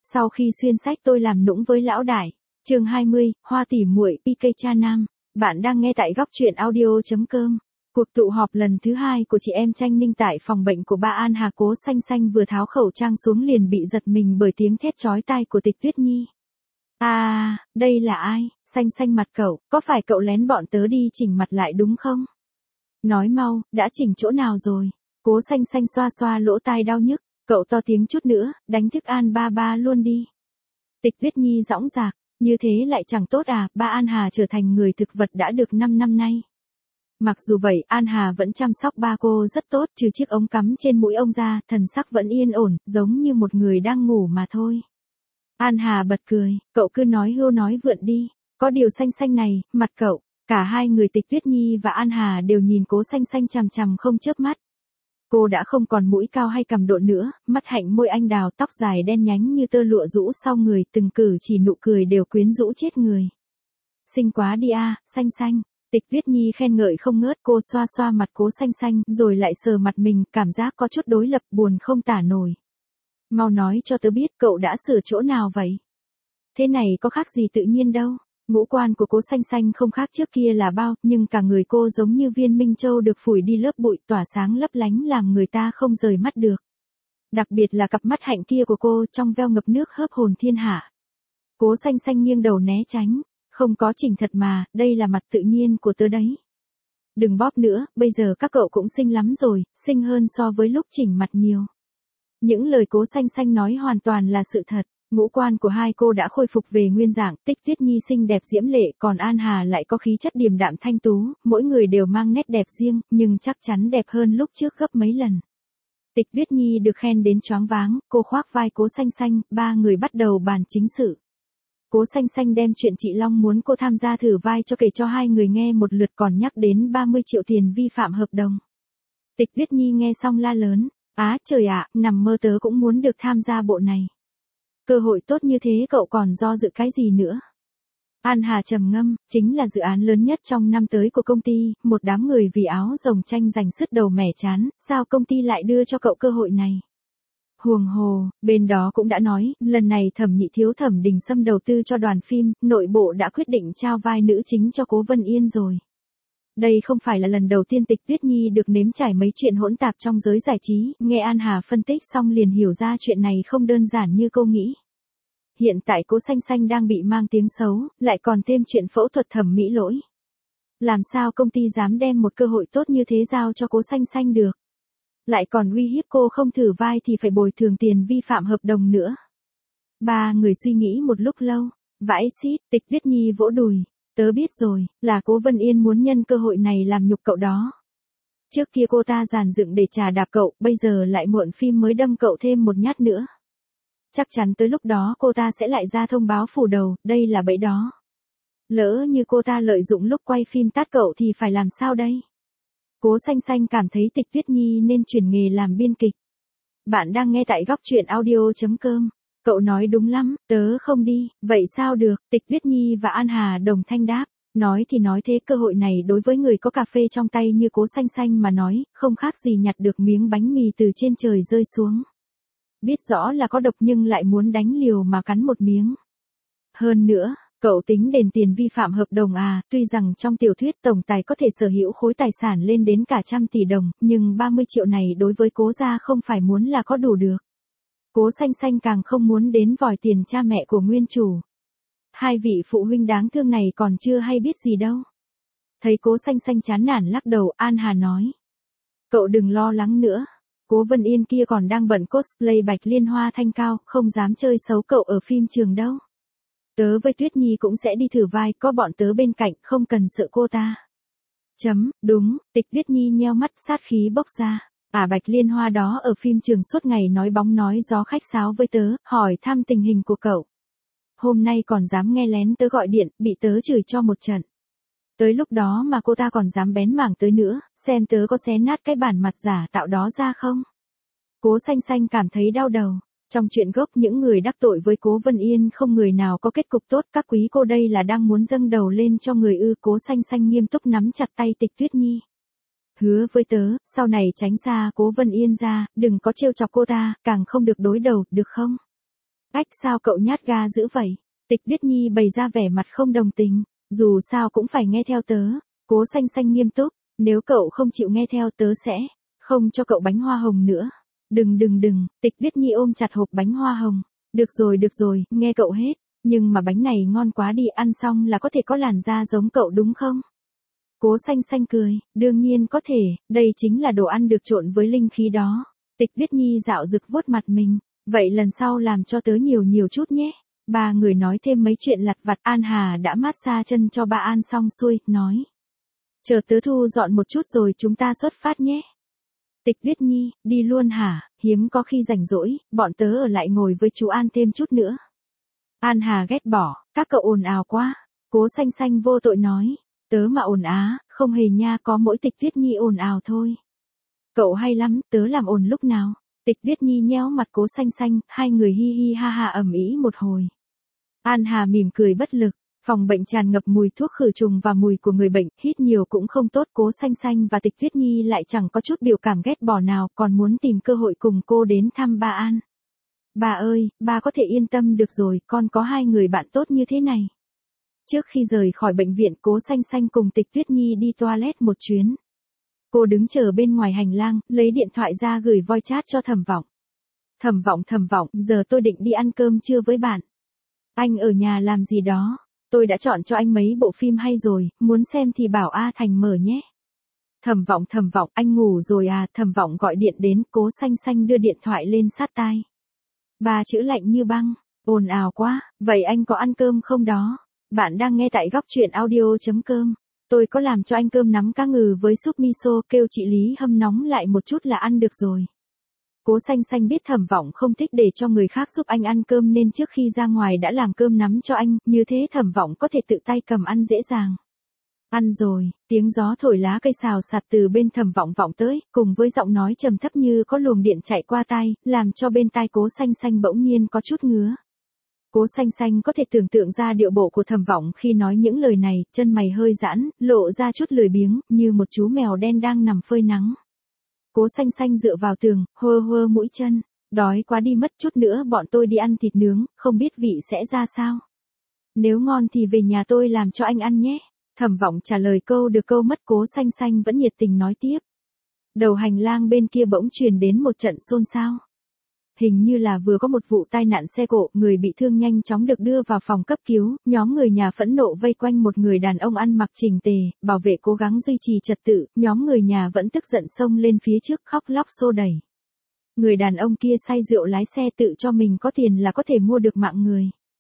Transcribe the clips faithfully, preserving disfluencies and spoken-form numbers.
Sau khi xuyên sách tôi làm nũng với lão đại. Chương hai mươi, Hoa tỉ muội pê ca cha nam. Bạn đang nghe tại góc truyện audio.com. Cuộc tụ họp lần thứ hai của chị em Tranh Ninh tại phòng bệnh của ba An Hà. Cố Xanh Xanh vừa tháo khẩu trang xuống liền bị giật mình bởi tiếng thét chói tai của Tịch Tuyết Nhi. À, đây là ai? Xanh Xanh mặt cậu, có phải cậu lén bọn tớ đi chỉnh mặt lại đúng không? Nói mau, đã chỉnh chỗ nào rồi? Cố Xanh Xanh xoa xoa lỗ tai đau nhức, cậu to tiếng chút nữa, đánh thức An ba ba luôn đi. Tịch Tuyết Nhi dõng dạc, như thế lại chẳng tốt à, ba An Hà trở thành người thực vật đã được năm năm nay. Mặc dù vậy, An Hà vẫn chăm sóc ba cô rất tốt, trừ chiếc ống cắm trên mũi ông ra, thần sắc vẫn yên ổn, giống như một người đang ngủ mà thôi. An Hà bật cười, cậu cứ nói hưu nói vượn đi, có điều Xanh Xanh này, mặt cậu, cả hai người Tịch Tuyết Nhi và An Hà đều nhìn Cố Xanh Xanh chằm chằm không chớp mắt. Cô đã không còn mũi cao hay cằm độ nữa, mắt hạnh môi anh đào, tóc dài đen nhánh như tơ lụa rũ sau người, từng cử chỉ nụ cười đều quyến rũ chết người. Xinh quá đi a, Xanh Xanh. Tịch Tuyết Nhi khen ngợi không ngớt, cô xoa xoa mặt Cố Xanh Xanh, rồi lại sờ mặt mình, cảm giác có chút đối lập, buồn không tả nổi. Mau nói cho tớ biết cậu đã sửa chỗ nào vậy? Thế này có khác gì tự nhiên đâu. Ngũ quan của Cố Xanh Xanh không khác trước kia là bao, nhưng cả người cô giống như viên minh châu được phủi đi lớp bụi, tỏa sáng lấp lánh làm người ta không rời mắt được. Đặc biệt là cặp mắt hạnh kia của cô, trong veo ngập nước hớp hồn thiên hạ. Cố Xanh Xanh nghiêng đầu né tránh, không có chỉnh thật mà, đây là mặt tự nhiên của tớ đấy. Đừng bóp nữa, bây giờ các cậu cũng xinh lắm rồi, xinh hơn so với lúc chỉnh mặt nhiều. Những lời Cố Xanh Xanh nói hoàn toàn là sự thật. Ngũ quan của hai cô đã khôi phục về nguyên dạng, Tịch Tuyết Nhi xinh đẹp diễm lệ, còn An Hà lại có khí chất điềm đạm thanh tú, mỗi người đều mang nét đẹp riêng, nhưng chắc chắn đẹp hơn lúc trước gấp mấy lần. Tịch Tuyết Nhi được khen đến choáng váng, cô khoác vai Cố Xanh Xanh, ba người bắt đầu bàn chính sự. Cố Xanh Xanh đem chuyện chị Long muốn cô tham gia thử vai cho kể cho hai người nghe một lượt, còn nhắc đến ba mươi triệu tiền vi phạm hợp đồng. Tịch Tuyết Nhi nghe xong la lớn, á trời ạ, nằm mơ tớ cũng muốn được tham gia bộ này. Cơ hội tốt như thế cậu còn do dự cái gì nữa? An Hà trầm ngâm, chính là dự án lớn nhất trong năm tới của công ty, một đám người vì áo rồng tranh giành sứt đầu mẻ chán, sao công ty lại đưa cho cậu cơ hội này? Huồng hồ, bên đó cũng đã nói, lần này Thẩm Nhị thiếu Thẩm Đình Sâm đầu tư cho đoàn phim, nội bộ đã quyết định trao vai nữ chính cho Cố Vân Yên rồi. Đây không phải là lần đầu tiên Tịch Tuyết Nhi được nếm trải mấy chuyện hỗn tạp trong giới giải trí, nghe An Hà phân tích xong liền hiểu ra chuyện này không đơn giản như cô nghĩ. Hiện tại Cố Xanh Xanh đang bị mang tiếng xấu, lại còn thêm chuyện phẫu thuật thẩm mỹ lỗi. Làm sao công ty dám đem một cơ hội tốt như thế giao cho Cố Xanh Xanh được? Lại còn uy hiếp cô không thử vai thì phải bồi thường tiền vi phạm hợp đồng nữa. Ba người suy nghĩ một lúc lâu, vãi xít, Tịch Tuyết Nhi vỗ đùi. Tớ biết rồi, là Cố Vân Yên muốn nhân cơ hội này làm nhục cậu đó. Trước kia cô ta dàn dựng để trà đạp cậu, bây giờ lại muộn phim mới đâm cậu thêm một nhát nữa. Chắc chắn tới lúc đó cô ta sẽ lại ra thông báo phủ đầu, đây là bẫy đó. Lỡ như cô ta lợi dụng lúc quay phim tát cậu thì phải làm sao đây? Cố Xanh Xanh cảm thấy Tịch Tuyết Nhi nên chuyển nghề làm biên kịch. Bạn đang nghe tại góc truyện audio.com. Cậu nói đúng lắm, tớ không đi, vậy sao được? Tịch Tuyết Nhi và An Hà đồng thanh đáp. Nói thì nói thế, cơ hội này đối với người có cà phê trong tay như Cố Xanh Xanh mà nói, không khác gì nhặt được miếng bánh mì từ trên trời rơi xuống. Biết rõ là có độc nhưng lại muốn đánh liều mà cắn một miếng. Hơn nữa, cậu tính đền tiền vi phạm hợp đồng à, tuy rằng trong tiểu thuyết tổng tài có thể sở hữu khối tài sản lên đến cả trăm tỷ đồng, nhưng ba mươi triệu này đối với Cố gia không phải muốn là có đủ được. Cố Xanh Xanh càng không muốn đến vòi tiền cha mẹ của nguyên chủ. Hai vị phụ huynh đáng thương này còn chưa hay biết gì đâu. Thấy Cố Xanh Xanh chán nản lắc đầu, An Hà nói. Cậu đừng lo lắng nữa. Cố Vân Yên kia còn đang bận cosplay Bạch Liên Hoa thanh cao, không dám chơi xấu cậu ở phim trường đâu. Tớ với Tuyết Nhi cũng sẽ đi thử vai, có bọn tớ bên cạnh, không cần sợ cô ta. Chấm, đúng, Tịch Tuyết Nhi nheo mắt, sát khí bốc ra. À, Bạch Liên Hoa đó ở phim trường suốt ngày nói bóng nói gió khách sáo với tớ, hỏi thăm tình hình của cậu. Hôm nay còn dám nghe lén tớ gọi điện, bị tớ chửi cho một trận. Tới lúc đó mà cô ta còn dám bén mảng tới nữa, xem tớ có xé nát cái bản mặt giả tạo đó ra không? Cố Xanh Xanh cảm thấy đau đầu. Trong chuyện gốc những người đắc tội với Cố Vân Yên không người nào có kết cục tốt, các quý cô đây là đang muốn dâng đầu lên cho người ư? Cố Xanh Xanh nghiêm túc nắm chặt tay Tịch Tuyết Nhi. Hứa với tớ, sau này tránh xa Cố Vân Yên ra, đừng có trêu chọc cô ta, càng không được đối đầu, được không? Ách sao cậu nhát ga dữ vậy? Tịch Tuyết Nhi bày ra vẻ mặt không đồng tình, dù sao cũng phải nghe theo tớ. Cố Xanh Xanh nghiêm túc, nếu cậu không chịu nghe theo tớ sẽ không cho cậu bánh hoa hồng nữa. Đừng đừng đừng, Tịch Tuyết Nhi ôm chặt hộp bánh hoa hồng. Được rồi được rồi, nghe cậu hết, nhưng mà bánh này ngon quá đi, ăn xong là có thể có làn da giống cậu đúng không? Cố Xanh Xanh cười, đương nhiên có thể, đây chính là đồ ăn được trộn với linh khí đó. Tịch Tuyết Nhi dạo rực vuốt mặt mình, vậy lần sau làm cho tớ nhiều nhiều chút nhé. Ba người nói thêm mấy chuyện lặt vặt, An Hà đã mát xa chân cho ba An xong xuôi, nói. Chờ tớ thu dọn một chút rồi chúng ta xuất phát nhé. Tịch Tuyết Nhi, đi luôn hả, hiếm có khi rảnh rỗi, bọn tớ ở lại ngồi với chú An thêm chút nữa. An Hà ghét bỏ, các cậu ồn ào quá. Cố Xanh Xanh vô tội nói, tớ mà ồn á, không hề nha, có mỗi Tịch Tuyết Nhi ồn ào thôi. Cậu hay lắm, tớ làm ồn lúc nào? Tịch Tuyết Nhi nhéo mặt Cố Xanh Xanh, hai người hi hi ha ha ầm ĩ một hồi. An Hà mỉm cười bất lực, phòng bệnh tràn ngập mùi thuốc khử trùng và mùi của người bệnh, hít nhiều cũng không tốt. Cố Xanh Xanh và Tịch Tuyết Nhi lại chẳng có chút biểu cảm ghét bỏ nào, còn muốn tìm cơ hội cùng cô đến thăm ba An. Bà ơi, bà có thể yên tâm được rồi, con có hai người bạn tốt như thế này. Trước khi rời khỏi bệnh viện, Cố Xanh Xanh cùng Tịch Tuyết Nhi đi toilet một chuyến. Cô đứng chờ bên ngoài hành lang, lấy điện thoại ra gửi voice chat cho Thẩm Vọng. Thẩm Vọng Thẩm Vọng, giờ tôi định đi ăn cơm trưa với bạn. Anh ở nhà làm gì đó? Tôi đã chọn cho anh mấy bộ phim hay rồi, muốn xem thì bảo A Thành mở nhé. Thẩm Vọng Thẩm Vọng, anh ngủ rồi à? Thẩm Vọng gọi điện đến, Cố Xanh Xanh đưa điện thoại lên sát tai. Ba chữ lạnh như băng, ồn ào quá, vậy anh có ăn cơm không đó? Bạn đang nghe tại góc truyện audio chấm com. Tôi có làm cho anh cơm nắm cá ngừ với súp miso, kêu chị Lý hâm nóng lại một chút là ăn được rồi. Cố Xanh Xanh biết Thẩm Vọng không thích để cho người khác giúp anh ăn cơm nên trước khi ra ngoài đã làm cơm nắm cho anh, như thế Thẩm Vọng có thể tự tay cầm ăn dễ dàng. Ăn rồi, tiếng gió thổi lá cây xào xạc từ bên Thẩm Vọng vọng tới, cùng với giọng nói trầm thấp như có luồng điện chạy qua tai, làm cho bên tai Cố Xanh Xanh bỗng nhiên có chút ngứa. Cố Xanh Xanh có thể tưởng tượng ra điệu bộ của Thẩm Vọng khi nói những lời này, chân mày hơi giãn, lộ ra chút lười biếng, như một chú mèo đen đang nằm phơi nắng. Cố Xanh Xanh dựa vào tường, hơ hơ mũi chân, đói quá đi mất, chút nữa bọn tôi đi ăn thịt nướng, không biết vị sẽ ra sao. Nếu ngon thì về nhà tôi làm cho anh ăn nhé. Thẩm Vọng trả lời câu được câu mất. Cố Xanh Xanh vẫn nhiệt tình nói tiếp. Đầu hành lang bên kia bỗng truyền đến một trận xôn xao. Hình như là vừa có một vụ tai nạn xe cộ, người bị thương nhanh chóng được đưa vào phòng cấp cứu, nhóm người nhà phẫn nộ vây quanh một người đàn ông ăn mặc chỉnh tề, bảo vệ cố gắng duy trì trật tự, nhóm người nhà vẫn tức giận xông lên phía trước khóc lóc xô đẩy. Người đàn ông kia say rượu lái xe, tự cho mình có tiền là có thể mua được mạng người.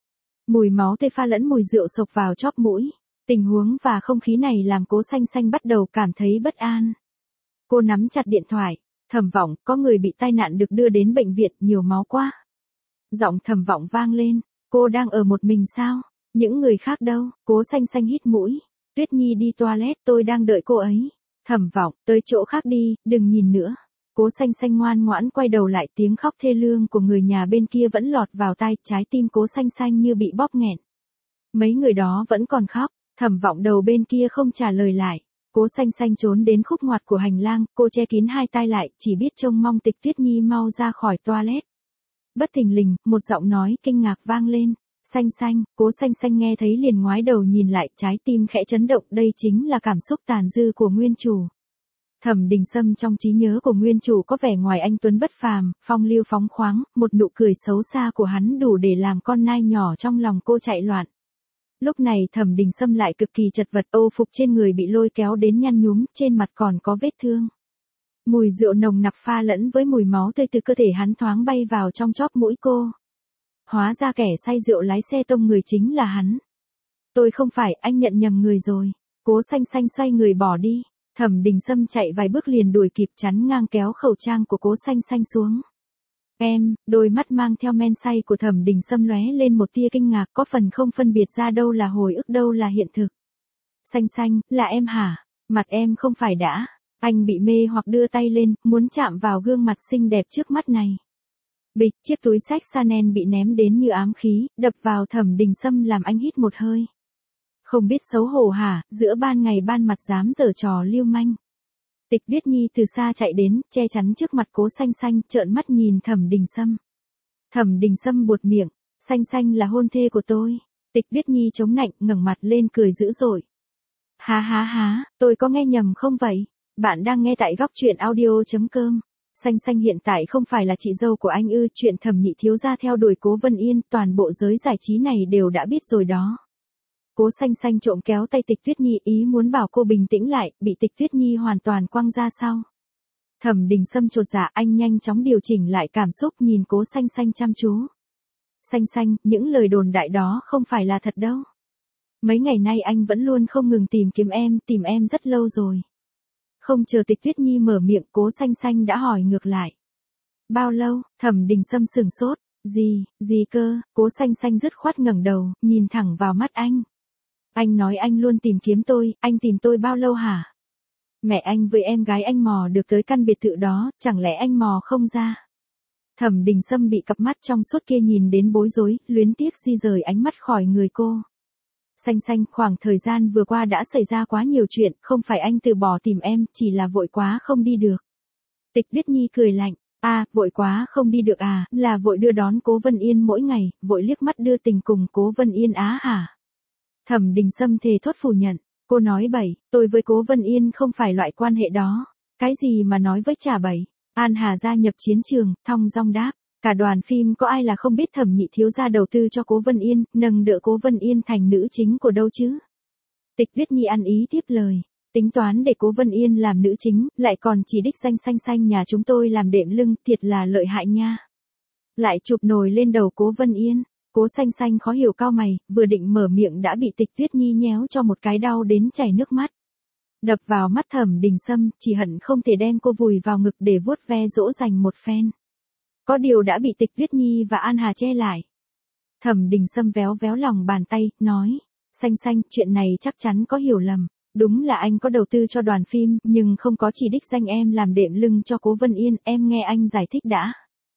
Mùi máu tươi pha lẫn mùi rượu sộc vào chóp mũi, tình huống và không khí này làm Cố Xanh Xanh bắt đầu cảm thấy bất an. Cô nắm chặt điện thoại. Thẩm Vọng, có người bị tai nạn được đưa đến bệnh viện, nhiều máu quá. Giọng Thẩm Vọng vang lên, cô đang ở một mình sao? Những người khác đâu? Cố Xanh Xanh hít mũi. Tuyết Nhi đi toilet, tôi đang đợi cô ấy. Thẩm Vọng, tới chỗ khác đi, đừng nhìn nữa. Cố Xanh Xanh ngoan ngoãn quay đầu lại, tiếng khóc thê lương của người nhà bên kia vẫn lọt vào tai, trái tim Cố Xanh Xanh như bị bóp nghẹn. Mấy người đó vẫn còn khóc, Thẩm Vọng đầu bên kia không trả lời lại. Cố Xanh Xanh trốn đến khúc ngoặt của hành lang, cô che kín hai tai lại, chỉ biết trông mong Tịch Tuyết Nhi mau ra khỏi toilet. Bất thình lình, một giọng nói kinh ngạc vang lên. Xanh Xanh, Cố Xanh Xanh nghe thấy liền ngoái đầu nhìn lại, trái tim khẽ chấn động, đây chính là cảm xúc tàn dư của nguyên chủ. Thẩm Đình Sâm trong trí nhớ của nguyên chủ có vẻ ngoài anh tuấn bất phàm, phong lưu phóng khoáng, một nụ cười xấu xa của hắn đủ để làm con nai nhỏ trong lòng cô chạy loạn. Lúc này Thẩm Đình Sâm lại cực kỳ chật vật, âu phục trên người bị lôi kéo đến nhăn nhúm, trên mặt còn có vết thương. Mùi rượu nồng nặc pha lẫn với mùi máu tươi từ cơ thể hắn thoáng bay vào trong chóp mũi cô. Hóa ra kẻ say rượu lái xe tông người chính là hắn. Tôi không phải, anh nhận nhầm người rồi. Cố Xanh Xanh xoay người bỏ đi. Thẩm Đình Sâm chạy vài bước liền đuổi kịp, chắn ngang kéo khẩu trang của Cố Xanh Xanh xuống. Em, đôi mắt mang theo men say của Thẩm Đình Sâm lóe lên một tia kinh ngạc, có phần không phân biệt ra đâu là hồi ức đâu là hiện thực. Xanh Xanh, là em hả? Mặt em không phải đã. Anh bị mê hoặc đưa tay lên, muốn chạm vào gương mặt xinh đẹp trước mắt này. Bịch, chiếc túi xách Chanel bị ném đến như ám khí, đập vào Thẩm Đình Sâm làm anh hít một hơi. Không biết xấu hổ hả, giữa ban ngày ban mặt dám giở trò lưu manh. Tịch Tuyết Nhi từ xa chạy đến, che chắn trước mặt Cố Xanh Xanh, trợn mắt nhìn Thẩm Đình Sâm. Thẩm Đình Sâm buột miệng, Xanh xanh là hôn thê của tôi. Tịch Tuyết Nhi chống nạnh, ngẩng mặt lên cười dữ dội. Há há há, tôi có nghe nhầm không vậy? Bạn đang nghe tại góc truyện audio.com. Xanh xanh hiện tại không phải là chị dâu của anh ư? Chuyện Thẩm Nhị thiếu gia theo đuổi Cố Vân Yên, toàn bộ giới giải trí này đều đã biết rồi đó. Cố Xanh xanh trộm kéo tay Tịch Tuyết Nhi, ý muốn bảo cô bình tĩnh lại, bị Tịch Tuyết Nhi hoàn toàn quăng ra sau. Thẩm Đình Sâm chột dạ, anh nhanh chóng điều chỉnh lại cảm xúc, nhìn Cố Xanh xanh chăm chú. Xanh xanh, những lời đồn đại đó không phải là thật đâu. Mấy ngày nay anh vẫn luôn không ngừng tìm kiếm em, tìm em rất lâu rồi. Không chờ Tịch Tuyết Nhi mở miệng, Cố Xanh xanh đã hỏi ngược lại. Bao lâu? Thẩm Đình Sâm sừng sốt. Gì, gì cơ? Cố Xanh xanh dứt khoát ngẩng đầu, nhìn thẳng vào mắt anh. Anh nói anh luôn tìm kiếm tôi, anh tìm tôi bao lâu hả? Mẹ anh với em gái anh mò được tới căn biệt thự đó, chẳng lẽ anh mò không ra? Thẩm Đình Sâm bị cặp mắt trong suốt kia nhìn đến bối rối, luyến tiếc di rời ánh mắt khỏi người cô. Xanh xanh, khoảng thời gian vừa qua đã xảy ra quá nhiều chuyện, không phải anh từ bỏ tìm em, chỉ là vội quá không đi được. Tịch Tuyết Nhi cười lạnh, à, vội quá không đi được à, là vội đưa đón Cố Vân Yên mỗi ngày, vội liếc mắt đưa tình cùng Cố Vân Yên á hả? Thẩm Đình Sâm thề thốt phủ nhận, cô nói bậy, tôi với Cố Vân Yên không phải loại quan hệ đó. Cái gì mà nói với chả bậy? An Hà gia nhập chiến trường, thong dong đáp. Cả đoàn phim có ai là không biết Thẩm Nhị thiếu gia đầu tư cho Cố Vân Yên, nâng đỡ Cố Vân Yên thành nữ chính của đâu chứ? Tịch Tuyết Nhi ăn ý tiếp lời. Tính toán để Cố Vân Yên làm nữ chính, lại còn chỉ đích danh xanh xanh nhà chúng tôi làm đệm lưng, thiệt là lợi hại nha. Lại chụp nồi lên đầu Cố Vân Yên. Cố Xanh xanh khó hiểu cau mày, vừa định mở miệng đã bị Tịch Tuyết Nhi nhéo cho một cái đau đến chảy nước mắt. Đập vào mắt Thẩm Đình Sâm, chỉ hận không thể đem cô vùi vào ngực để vuốt ve dỗ dành một phen. Có điều đã bị Tịch Tuyết Nhi và An Hà che lại. Thẩm Đình Sâm véo véo lòng bàn tay, nói, xanh xanh, chuyện này chắc chắn có hiểu lầm. Đúng là anh có đầu tư cho đoàn phim, nhưng không có chỉ đích danh em làm đệm lưng cho Cố Vân Yên, em nghe anh giải thích đã.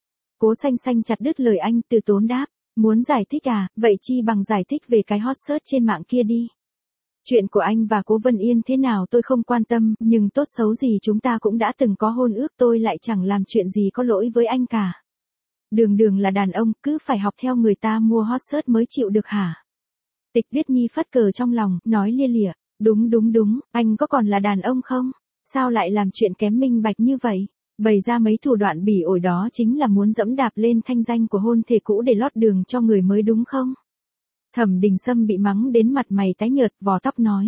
Cố Xanh xanh chặt đứt lời anh, từ tốn đáp, muốn giải thích à, vậy chi bằng giải thích về cái hot search trên mạng kia đi. Chuyện của anh và Cố Vân Yên thế nào tôi không quan tâm, nhưng tốt xấu gì chúng ta cũng đã từng có hôn ước, tôi lại chẳng làm chuyện gì có lỗi với anh cả. Đường đường là đàn ông, cứ phải học theo người ta mua hot search mới chịu được hả? Tịch Tuyết Nhi phất cờ trong lòng, nói lia lịa, đúng đúng đúng, anh có còn là đàn ông không? Sao lại làm chuyện kém minh bạch như vậy? Bày ra mấy thủ đoạn bỉ ổi đó chính là muốn dẫm đạp lên thanh danh của hôn thê cũ để lót đường cho người mới đúng không? Thẩm Đình Sâm bị mắng đến mặt mày tái nhợt, vò tóc nói.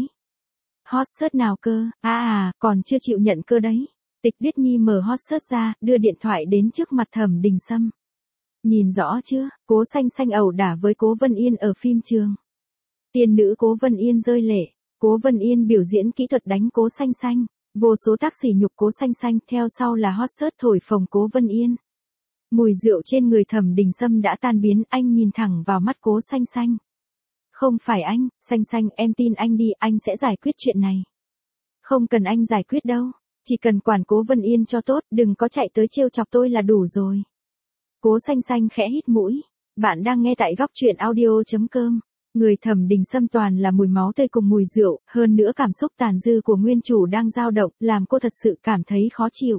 Hot search nào cơ? À à, còn chưa chịu nhận cơ đấy. Tịch Tuyết Nhi mở hot search ra, đưa điện thoại đến trước mặt Thẩm Đình Sâm. Nhìn rõ chưa, Cố Xanh xanh ẩu đả với Cố Vân Yên ở phim trường. Tiên nữ Cố Vân Yên rơi lệ, Cố Vân Yên biểu diễn kỹ thuật đánh Cố Xanh xanh, vô số tác sỉ nhục Cố Xanh xanh, theo sau là hot search thổi phồng Cố Vân Yên. Mùi rượu trên người Thẩm Đình Sâm đã tan biến, anh nhìn thẳng vào mắt Cố Xanh xanh. Không phải anh, xanh xanh, em tin anh đi, anh sẽ giải quyết chuyện này. Không cần anh giải quyết đâu, chỉ cần quản Cố Vân Yên cho tốt, đừng có chạy tới trêu chọc tôi là đủ rồi. Cố Xanh xanh khẽ hít mũi. Bạn đang nghe tại góc truyện audio.com. Người Thẩm Đình Sâm toàn là mùi máu tươi cùng mùi rượu, hơn nữa cảm xúc tàn dư của nguyên chủ đang dao động, làm cô thật sự cảm thấy khó chịu.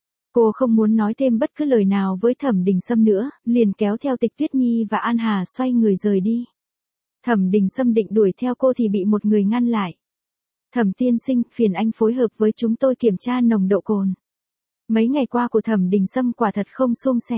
Cô không muốn nói thêm bất cứ lời nào với Thẩm Đình Sâm nữa, liền kéo theo Tịch Tuyết Nhi và An Hà xoay người rời đi. Thẩm Đình Sâm định đuổi theo cô thì bị một người ngăn lại. Thẩm tiên sinh, phiền anh phối hợp với chúng tôi kiểm tra nồng độ cồn. Mấy ngày qua của Thẩm Đình Sâm quả thật không suôn sẻ.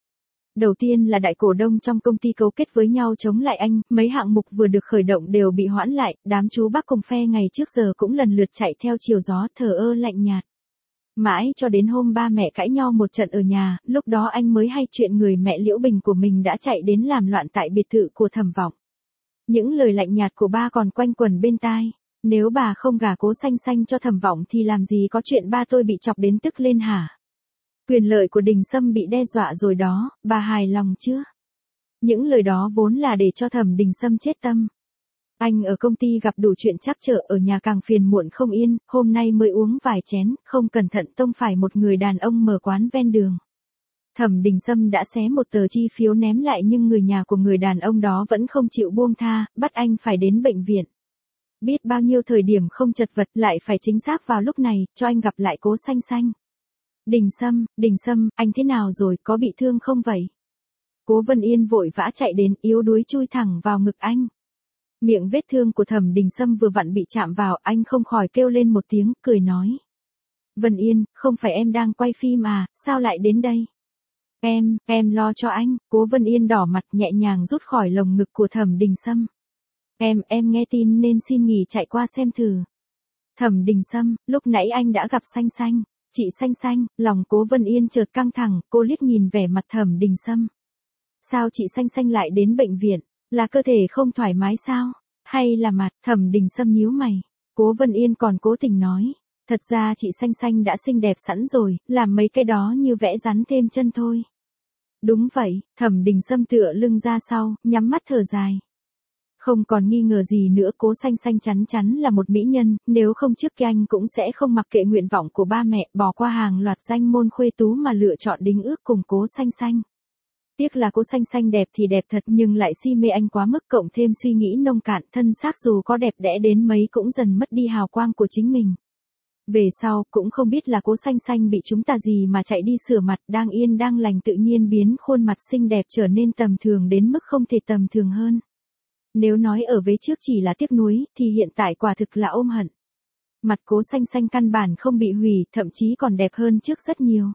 Đầu tiên là đại cổ đông trong công ty cấu kết với nhau chống lại anh, mấy hạng mục vừa được khởi động đều bị hoãn lại, đám chú bác cùng phe ngày trước giờ cũng lần lượt chạy theo chiều gió, thờ ơ lạnh nhạt. Mãi cho đến hôm ba mẹ cãi nhau một trận ở nhà, lúc đó anh mới hay chuyện người mẹ Liễu Bình của mình đã chạy đến làm loạn tại biệt thự của Thẩm Vọng. Những lời lạnh nhạt của ba còn quanh quẩn bên tai. Nếu bà không gả Cố Xanh xanh cho Thẩm Vọng thì làm gì có chuyện ba tôi bị chọc đến tức lên hả? Quyền lợi của Đình Sâm bị đe dọa rồi đó, bà hài lòng chưa? Những lời đó vốn là để cho Thẩm Đình Sâm chết tâm. Anh ở công ty gặp đủ chuyện trắc trở, ở nhà càng phiền muộn không yên, hôm nay mới uống vài chén, không cẩn thận tông phải một người đàn ông mở quán ven đường. Thẩm Đình Sâm đã xé một tờ chi phiếu ném lại nhưng người nhà của người đàn ông đó vẫn không chịu buông tha, bắt anh phải đến bệnh viện. Biết bao nhiêu thời điểm không chật vật lại phải chính xác vào lúc này, cho anh gặp lại Cố Xanh xanh. Đình Sâm, Đình Sâm, anh thế nào rồi, có bị thương không vậy? Cố Vân Yên vội vã chạy đến, yếu đuối chui thẳng vào ngực anh. Miệng vết thương của Thẩm Đình Sâm vừa vặn bị chạm vào, anh không khỏi kêu lên một tiếng, cười nói. Vân Yên, không phải em đang quay phim à, sao lại đến đây? Em, em lo cho anh. Cố Vân Yên đỏ mặt nhẹ nhàng rút khỏi lồng ngực của Thẩm Đình Sâm. Em, em nghe tin nên xin nghỉ chạy qua xem thử. Thẩm Đình Sâm, lúc nãy anh đã gặp Xanh Xanh. Chị Xanh Xanh, lòng Cố Vân Yên chợt căng thẳng, cô liếc nhìn vẻ mặt Thẩm Đình Sâm. Sao chị Xanh Xanh lại đến bệnh viện? Là cơ thể không thoải mái sao? Hay là mặt? Thẩm Đình Sâm nhíu mày. Cố Vân Yên còn cố tình nói. Thật ra chị Xanh Xanh đã xinh đẹp sẵn rồi, làm mấy cái đó như vẽ rắn thêm chân thôi. Đúng vậy, Thẩm Đình Sâm tựa lưng ra sau, nhắm mắt thở dài. Không còn nghi ngờ gì nữa, Cố Xanh Xanh chắn chắn là một mỹ nhân, nếu không trước kia anh cũng sẽ không mặc kệ nguyện vọng của ba mẹ, bỏ qua hàng loạt danh môn khuê tú mà lựa chọn đính ước cùng Cố Xanh Xanh. Tiếc là Cố Xanh Xanh đẹp thì đẹp thật nhưng lại si mê anh quá mức, cộng thêm suy nghĩ nông cạn, thân xác dù có đẹp đẽ đến mấy cũng dần mất đi hào quang của chính mình. Về sau, cũng không biết là Cố Xanh Xanh bị chúng ta gì mà chạy đi sửa mặt, đang yên đang lành tự nhiên biến khuôn mặt xinh đẹp trở nên tầm thường đến mức không thể tầm thường hơn. Nếu nói ở vế trước chỉ là tiếc nuối, thì hiện tại quả thực là ôm hận. Mặt Cố Xanh Xanh căn bản không bị hủy, thậm chí còn đẹp hơn trước rất nhiều.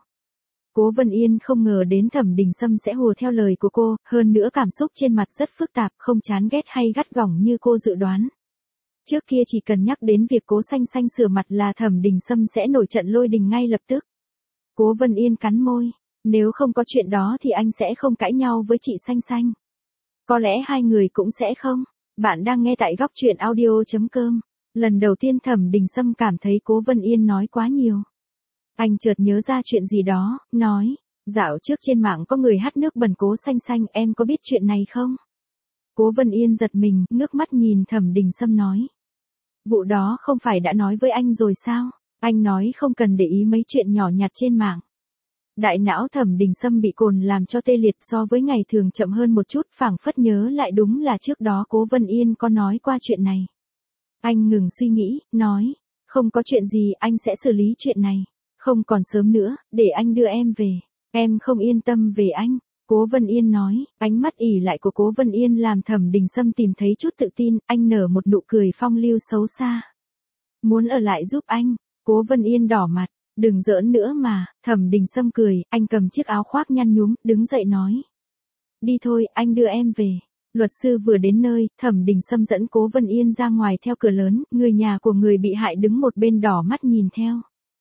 Cố Vân Yên không ngờ đến Thẩm Đình Sâm sẽ hùa theo lời của cô, hơn nữa cảm xúc trên mặt rất phức tạp, không chán ghét hay gắt gỏng như cô dự đoán. Trước kia chỉ cần nhắc đến việc Cố Xanh Xanh sửa mặt là Thẩm Đình Sâm sẽ nổi trận lôi đình ngay lập tức. Cố Vân Yên cắn môi, nếu không có chuyện đó thì anh sẽ không cãi nhau với chị Xanh Xanh. Có lẽ hai người cũng sẽ không. Bạn đang nghe tại góc truyện audio chấm com. Lần đầu tiên Thẩm Đình Sâm cảm thấy Cố Vân Yên nói quá nhiều. Anh chợt nhớ ra chuyện gì đó, nói, dạo trước trên mạng có người hắt nước bẩn Cố Xanh Xanh, em có biết chuyện này không? Cố Vân Yên giật mình, ngước mắt nhìn Thẩm Đình Sâm nói. Vụ đó không phải đã nói với anh rồi sao? Anh nói không cần để ý mấy chuyện nhỏ nhặt trên mạng. Đại não Thẩm Đình Sâm bị cồn làm cho tê liệt, so với ngày thường chậm hơn một chút, phảng phất nhớ lại đúng là trước đó Cố Vân Yên có nói qua chuyện này. Anh ngừng suy nghĩ, nói, không có chuyện gì, anh sẽ xử lý chuyện này. Không còn sớm nữa, để anh đưa em về. Em không yên tâm về anh. Cố Vân Yên nói, ánh mắt ỉ lại của Cố Vân Yên làm Thẩm Đình Sâm tìm thấy chút tự tin, anh nở một nụ cười phong lưu xấu xa. Muốn ở lại giúp anh. Cố Vân Yên đỏ mặt, đừng giỡn nữa mà. Thẩm Đình Sâm cười, anh cầm chiếc áo khoác nhăn nhúm, đứng dậy nói. Đi thôi, anh đưa em về. Luật sư vừa đến nơi, Thẩm Đình Sâm dẫn Cố Vân Yên ra ngoài theo cửa lớn, người nhà của người bị hại đứng một bên đỏ mắt nhìn theo.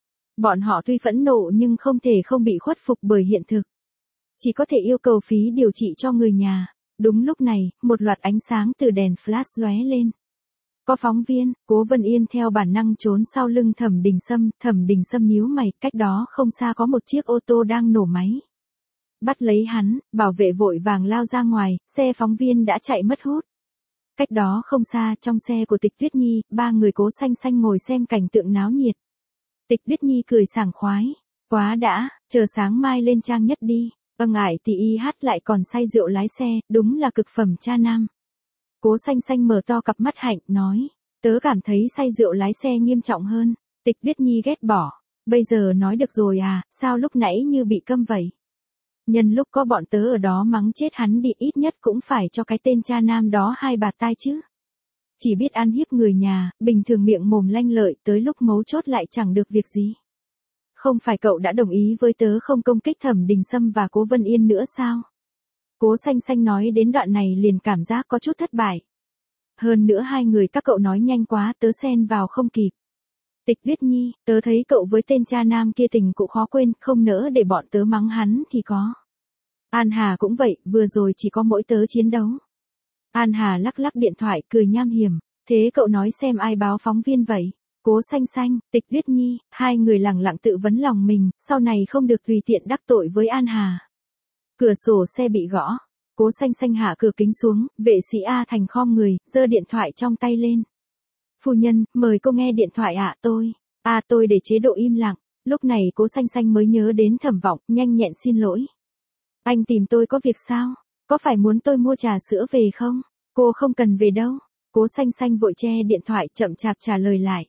Bọn họ tuy phẫn nộ nhưng không thể không bị khuất phục bởi hiện thực. Chỉ có thể yêu cầu phí điều trị cho người nhà. Đúng lúc này, một loạt ánh sáng từ đèn flash lóe lên. Có phóng viên. Cố Vân Yên theo bản năng trốn sau lưng Thẩm Đình Sâm, Thẩm Đình Sâm nhíu mày, cách đó không xa có một chiếc ô tô đang nổ máy. Bắt lấy hắn, bảo vệ vội vàng lao ra ngoài, xe phóng viên đã chạy mất hút. Cách đó không xa, trong xe của Tịch Tuyết Nhi, ba người Cố Xanh Xanh ngồi xem cảnh tượng náo nhiệt. Tịch Tuyết Nhi cười sảng khoái. Quá đã, chờ sáng mai lên trang nhất đi. Vâng ải thì y hát lại còn say rượu lái xe, đúng là cực phẩm cha nam. Cố Xanh Xanh mở to cặp mắt hạnh, nói. Tớ cảm thấy say rượu lái xe nghiêm trọng hơn. Tịch Tuyết Nhi ghét bỏ. Bây giờ nói được rồi à, sao lúc nãy như bị câm vậy? Nhân lúc có bọn tớ ở đó mắng chết hắn đi, ít nhất cũng phải cho cái tên cha nam đó hai bạt tai chứ. Chỉ biết ăn hiếp người nhà, bình thường miệng mồm lanh lợi, tới lúc mấu chốt lại chẳng được việc gì. Không phải cậu đã đồng ý với tớ không công kích Thẩm Đình Sâm và Cố Vân Yên nữa sao? Cố Xanh Xanh nói đến đoạn này liền cảm giác có chút thất bại. Hơn nữa hai người các cậu nói nhanh quá, tớ xen vào không kịp. Tịch Tuyết Nhi, tớ thấy cậu với tên cha nam kia tình cũng khó quên, không nỡ để bọn tớ mắng hắn thì có. An Hà cũng vậy, vừa rồi chỉ có mỗi tớ chiến đấu. An Hà lắc lắc điện thoại, cười nham hiểm. Thế cậu nói xem ai báo phóng viên vậy? Cố Xanh Xanh, Tịch Tuyết Nhi, hai người lẳng lặng tự vấn lòng mình, sau này không được tùy tiện đắc tội với An Hà. Cửa sổ xe bị gõ. Cố Xanh Xanh hạ cửa kính xuống, vệ sĩ A Thành khom người, giơ điện thoại trong tay lên. Phu nhân, mời cô nghe điện thoại ạ. Tôi. À tôi để chế độ im lặng. Lúc này Cố Xanh Xanh mới nhớ đến Thẩm Vọng, nhanh nhẹn xin lỗi. Anh tìm tôi có việc sao? Có phải muốn tôi mua trà sữa về không? Cô không cần về đâu. Cố Xanh Xanh vội che điện thoại, chậm chạp trả lời lại.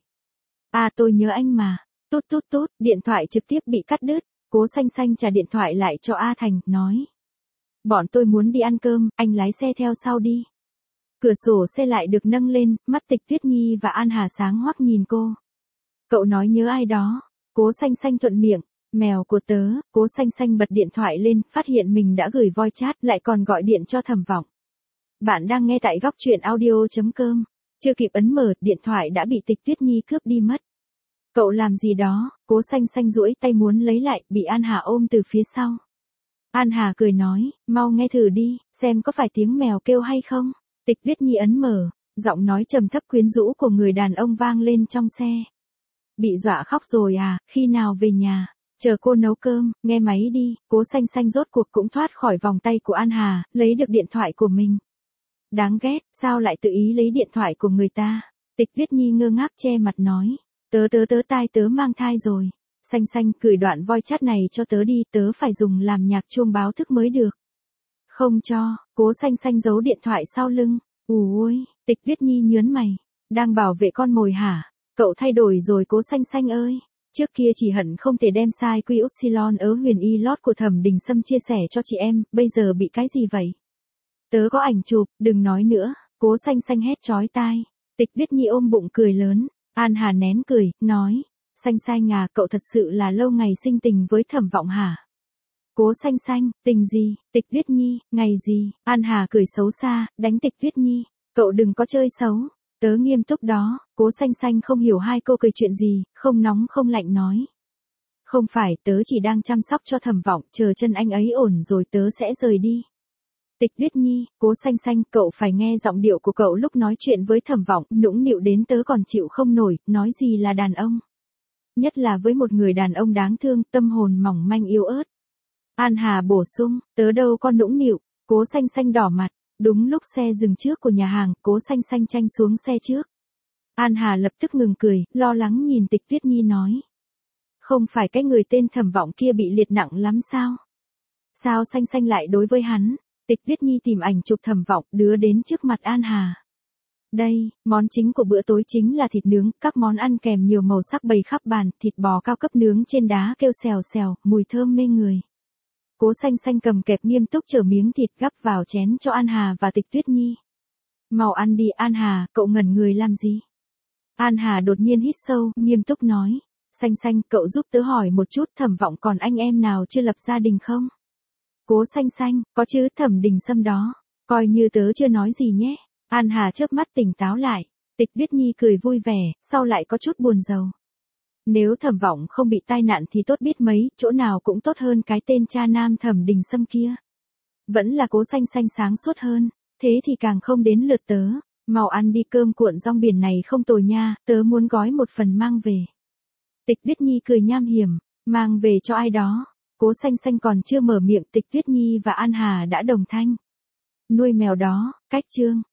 À tôi nhớ anh mà. Tút tút tút, điện thoại trực tiếp bị cắt đứt. Cố Xanh Xanh trả điện thoại lại cho A Thành, nói. Bọn tôi muốn đi ăn cơm, anh lái xe theo sau đi. Cửa sổ xe lại được nâng lên, mắt Tịch Tuyết Nhi và An Hà sáng hoắc nhìn cô. Cậu nói nhớ ai đó. Cố Xanh Xanh thuận miệng. Mèo của tớ. Cố Xanh Xanh bật điện thoại lên, phát hiện mình đã gửi voice chat, lại còn gọi điện cho Thẩm Vọng. Bạn đang nghe tại góc truyện audio.com. Chưa kịp ấn mở, điện thoại đã bị Tịch Tuyết Nhi cướp đi mất. Cậu làm gì đó? Cố Xanh Xanh duỗi tay muốn lấy lại, bị An Hà ôm từ phía sau. An Hà cười nói, mau nghe thử đi, xem có phải tiếng mèo kêu hay không. Tịch Tuyết Nhi ấn mở, giọng nói trầm thấp quyến rũ của người đàn ông vang lên trong xe. Bị dọa khóc rồi à, khi nào về nhà? Chờ cô nấu cơm, nghe máy đi. Cố Xanh Xanh rốt cuộc cũng thoát khỏi vòng tay của An Hà, lấy được điện thoại của mình. Đáng ghét, sao lại tự ý lấy điện thoại của người ta? Tịch Tuyết Nhi ngơ ngác che mặt nói, tớ tớ tớ tai tớ mang thai rồi. Xanh Xanh gửi đoạn voice chat này cho tớ đi, tớ phải dùng làm nhạc chuông báo thức mới được. Không cho. Cố Xanh Xanh giấu điện thoại sau lưng. Ui, Tịch Tuyết Nhi nhớn mày. Đang bảo vệ con mồi hả? Cậu thay đổi rồi Cố Xanh Xanh ơi. Trước kia chỉ hận không thể đem sai quy upsilon ớ huyền y lót của Thẩm Đình Sâm chia sẻ cho chị em, bây giờ bị cái gì vậy? Tớ có ảnh chụp, đừng nói nữa. Cố Xanh Xanh hét chói tai. Tịch Tuyết Nhi ôm bụng cười lớn. An Hà nén cười, nói, Xanh Xanh à, cậu thật sự là lâu ngày sinh tình với Thẩm Vọng hả? Cố Xanh Xanh, tình gì? Tịch Tuyết Nhi, ngày gì? An Hà cười xấu xa, đánh Tịch Tuyết Nhi. Cậu đừng có chơi xấu. Tớ nghiêm túc đó. Cố Xanh Xanh không hiểu hai cô cười chuyện gì, không nóng không lạnh nói. Không phải, tớ chỉ đang chăm sóc cho Thẩm Vọng, chờ chân anh ấy ổn rồi tớ sẽ rời đi. Tịch Tuyết Nhi, Cố Xanh Xanh, cậu phải nghe giọng điệu của cậu lúc nói chuyện với Thẩm Vọng, nũng nịu đến tớ còn chịu không nổi, nói gì là đàn ông. Nhất là với một người đàn ông đáng thương, tâm hồn mỏng manh yếu ớt. An Hà bổ sung, tớ đâu con nũng nịu. Cố Xanh Xanh đỏ mặt. Đúng lúc xe dừng trước của nhà hàng, Cố Xanh Xanh tranh xuống xe trước. An Hà lập tức ngừng cười, lo lắng nhìn Tịch Tuyết Nhi nói. Không phải cái người tên Thẩm Vọng kia bị liệt nặng lắm sao? Sao Xanh Xanh lại đối với hắn? Tịch Tuyết Nhi tìm ảnh chụp Thẩm Vọng, đưa đến trước mặt An Hà. Đây, món chính của bữa tối chính là thịt nướng, các món ăn kèm nhiều màu sắc bày khắp bàn, thịt bò cao cấp nướng trên đá kêu xèo xèo, mùi thơm mê người. Cố Xanh Xanh cầm kẹp nghiêm túc chở miếng thịt gắp vào chén cho An Hà và Tịch Tuyết Nhi. Mau ăn đi An Hà, cậu ngẩn người làm gì? An Hà đột nhiên hít sâu, nghiêm túc nói. Xanh Xanh, cậu giúp tớ hỏi một chút, Thẩm Vọng còn anh em nào chưa lập gia đình không? Cố Xanh Xanh, có chứ, Thẩm Đình Sâm đó. Coi như tớ chưa nói gì nhé. An Hà chớp mắt tỉnh táo lại. Tịch Tuyết Nhi cười vui vẻ, sau lại có chút buồn rầu. Nếu Thẩm Vọng không bị tai nạn thì tốt biết mấy, chỗ nào cũng tốt hơn cái tên cha nam Thẩm Đình Sâm kia. Vẫn là Cố Xanh Xanh sáng suốt hơn, thế thì càng không đến lượt tớ. Mau ăn đi, cơm cuộn rong biển này không tồi nha, tớ muốn gói một phần mang về. Tịch Tuyết Nhi cười nham hiểm, mang về cho ai đó. Cố Xanh Xanh còn chưa mở miệng, Tịch Tuyết Nhi và An Hà đã đồng thanh. Nuôi mèo đó, cách chương.